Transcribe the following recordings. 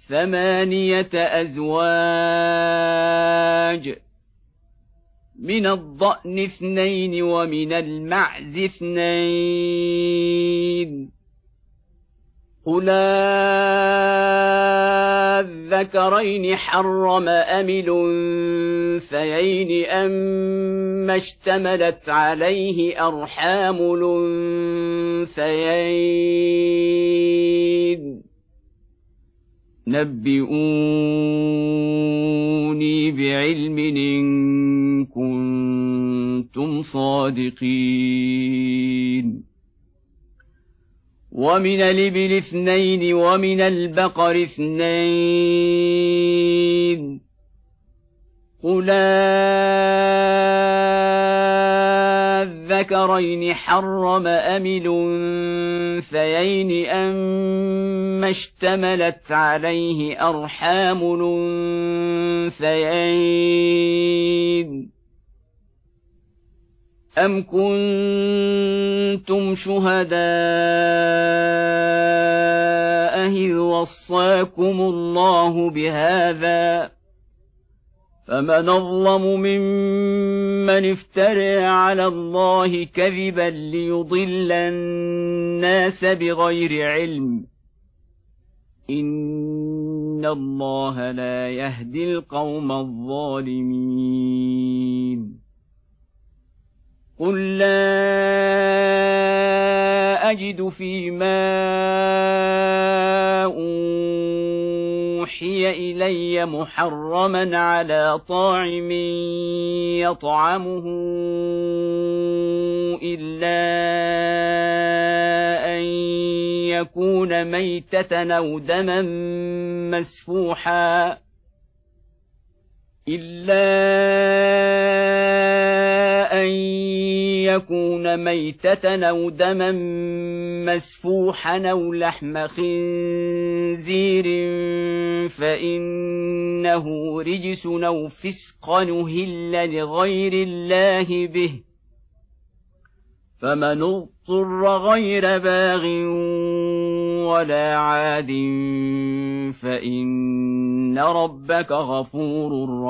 ثمانية أزواج من الضأن 2 ومن المعز 2 قل الذكرين حرم أم الأنثيين أما اشتملت عليه أرحام الأنثيين نبئوني بعلم إن كنتم صادقين ومن الإبل 2 ومن البقر 2 قل الذكرين حرم أم الأنثيين أما اشتملت عليه أرحام الأنثيين أم كنتم شهداء إذ وصاكم الله بهذا فمن أظلم ممن افترى على الله كذبا ليضل الناس بغير علم إن الله لا يهدي القوم الظالمين قل لا أجد فيما أوحي إلي محرما على طاعم يطعمه إلا أن يكون ميتة أو دما مسفوحا أو لحم خنزير فإنه رجس أو فسقا أهل لغير الله به فمن اضطر غير باغ ولا عاد فإن ربك غفور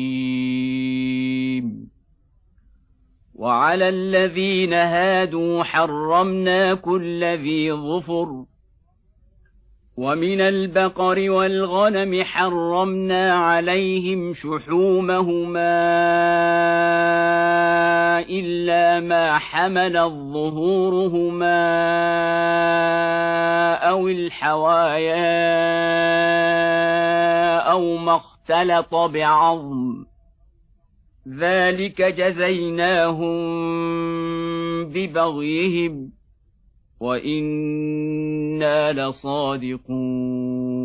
رحيم وعلى الذين هادوا حرمنا كل ذي ظفر ومن البقر والغنم حرمنا عليهم شحومهما إلا ما حملت ظهورهما أو الحوايا أو ما اختلط بعظم ذلك جزيناهم ببغيهم وإنا لصادقون